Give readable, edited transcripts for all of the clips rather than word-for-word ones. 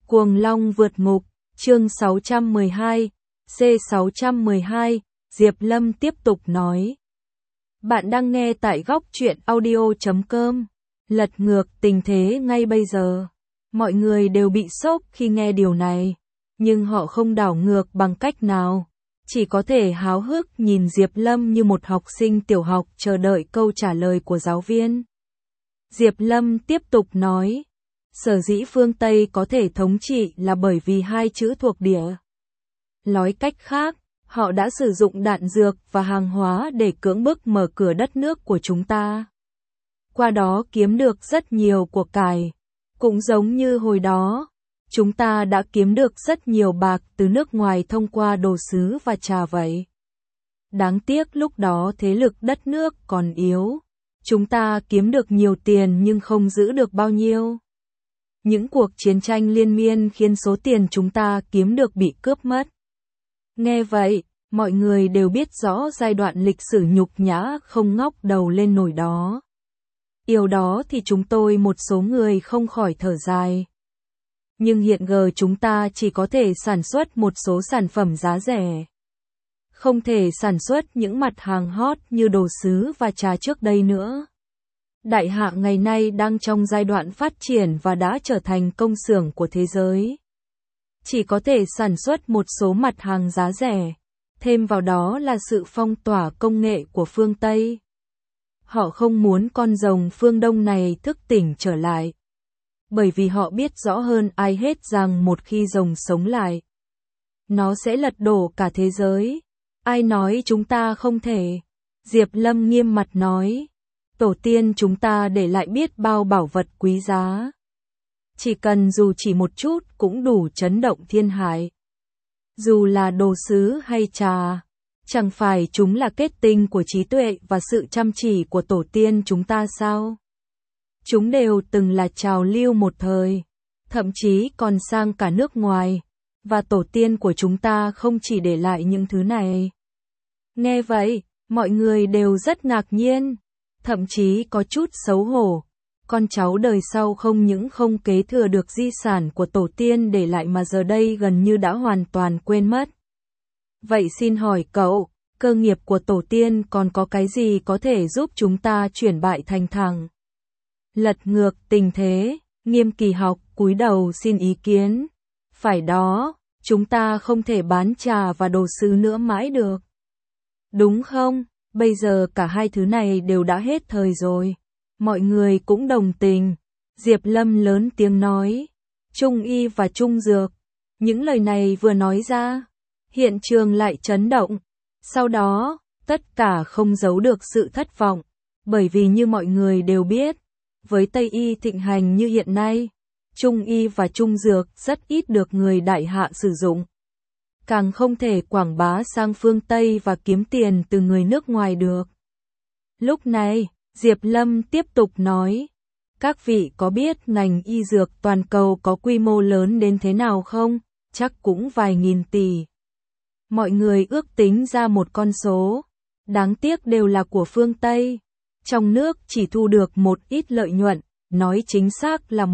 Cuồng Long vượt ngục, chương 612, C612, Diệp Lâm tiếp tục nói. Bạn đang nghe tại góc truyện audio.com. Lật ngược tình thế ngay bây giờ. Mọi người đều bị sốc khi nghe điều này, nhưng họ không đảo ngược bằng cách nào. Chỉ có thể háo hức nhìn Diệp Lâm như một học sinh tiểu học chờ đợi câu trả lời của giáo viên. Diệp Lâm tiếp tục nói. Sở dĩ phương Tây có thể thống trị là bởi vì hai chữ thuộc địa. Nói cách khác, họ đã sử dụng đạn dược và hàng hóa để cưỡng bức mở cửa đất nước của chúng ta. Qua đó kiếm được rất nhiều của cải. Cũng giống như hồi đó, chúng ta đã kiếm được rất nhiều bạc từ nước ngoài thông qua đồ sứ và trà vậy. Đáng tiếc lúc đó thế lực đất nước còn yếu. Chúng ta kiếm được nhiều tiền nhưng không giữ được bao nhiêu. Những cuộc chiến tranh liên miên khiến số tiền chúng ta kiếm được bị cướp mất. Nghe vậy, mọi người đều biết rõ giai đoạn lịch sử nhục nhã không ngóc đầu lên nổi đó. Điều đó thì chúng tôi một số người không khỏi thở dài. Nhưng hiện giờ chúng ta chỉ có thể sản xuất một số sản phẩm giá rẻ. Không thể sản xuất những mặt hàng hot như đồ sứ và trà trước đây nữa. Đại Hạ ngày nay đang trong giai đoạn phát triển và đã trở thành công xưởng của thế giới. Chỉ có thể sản xuất một số mặt hàng giá rẻ, thêm vào đó là sự phong tỏa công nghệ của phương Tây. Họ không muốn con rồng phương Đông này thức tỉnh trở lại. Bởi vì họ biết rõ hơn ai hết rằng một khi rồng sống lại, nó sẽ lật đổ cả thế giới. Ai nói chúng ta không thể? Diệp Lâm nghiêm mặt nói. Tổ tiên chúng ta để lại biết bao bảo vật quý giá. Chỉ cần dù chỉ một chút cũng đủ chấn động thiên hải. Dù là đồ sứ hay trà, chẳng phải chúng là kết tinh của trí tuệ và sự chăm chỉ của tổ tiên chúng ta sao? Chúng đều từng là trào lưu một thời, thậm chí còn sang cả nước ngoài, và tổ tiên của chúng ta không chỉ để lại những thứ này. Nghe vậy, mọi người đều rất ngạc nhiên, thậm chí có chút xấu hổ. Con cháu đời sau không những không kế thừa được di sản của tổ tiên để lại mà giờ đây gần như đã hoàn toàn quên mất. Vậy xin hỏi cậu, cơ nghiệp của tổ tiên còn có cái gì có thể giúp chúng ta chuyển bại thành thắng? Lật ngược tình thế, Nghiêm Kỳ Học cúi đầu xin ý kiến. Phải đó, chúng ta không thể bán trà và đồ sứ nữa mãi được. Đúng không? Bây giờ cả hai thứ này đều đã hết thời rồi. Mọi người cũng đồng tình. Diệp Lâm lớn tiếng nói. Trung y và trung dược. Những lời này vừa nói ra, hiện trường lại chấn động. Sau đó, tất cả không giấu được sự thất vọng. Bởi vì như mọi người đều biết, với Tây y thịnh hành như hiện nay, trung y và trung dược rất ít được người Đại Hạ sử dụng. Càng không thể quảng bá sang phương Tây và kiếm tiền từ người nước ngoài được. Lúc này, Diệp Lâm tiếp tục nói, các vị có biết ngành y dược toàn cầu có quy mô lớn đến thế nào không? Chắc cũng vài nghìn tỷ. Mọi người ước tính ra một con số, đáng tiếc đều là của phương Tây. Trong nước chỉ thu được một ít lợi nhuận, nói chính xác là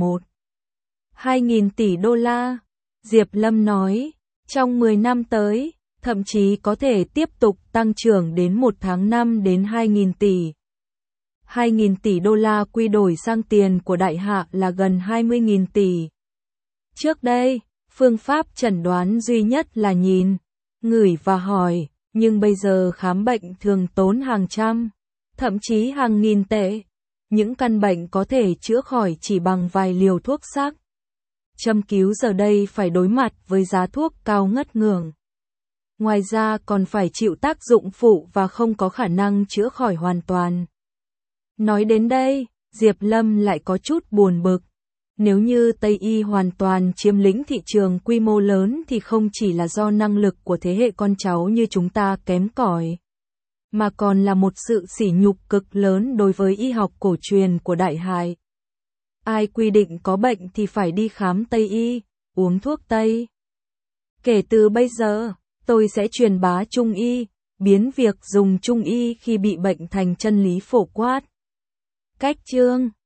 1-2 tỷ đô la. Diệp Lâm nói, trong 10 năm tới, thậm chí có thể tiếp tục tăng trưởng đến 1 tháng 5 đến 2.000 tỷ. 2.000 tỷ đô la quy đổi sang tiền của Đại Hạ là gần 20.000 tỷ. Trước đây, phương pháp chẩn đoán duy nhất là nhìn, ngửi và hỏi, nhưng bây giờ khám bệnh thường tốn hàng trăm, thậm chí hàng nghìn tệ. Những căn bệnh có thể chữa khỏi chỉ bằng vài liều thuốc sắc. Châm cứu giờ đây phải đối mặt với giá thuốc cao ngất ngưỡng. Ngoài ra còn phải chịu tác dụng phụ và không có khả năng chữa khỏi hoàn toàn. Nói đến đây, Diệp Lâm lại có chút buồn bực. Nếu như Tây y hoàn toàn chiếm lĩnh thị trường quy mô lớn thì không chỉ là do năng lực của thế hệ con cháu như chúng ta kém cỏi, mà còn là một sự sỉ nhục cực lớn đối với y học cổ truyền của Đại Hạ. Ai quy định có bệnh thì phải đi khám Tây y, uống thuốc Tây. Kể từ bây giờ, tôi sẽ truyền bá Trung y, biến việc dùng Trung y khi bị bệnh thành chân lý phổ quát. Cách chương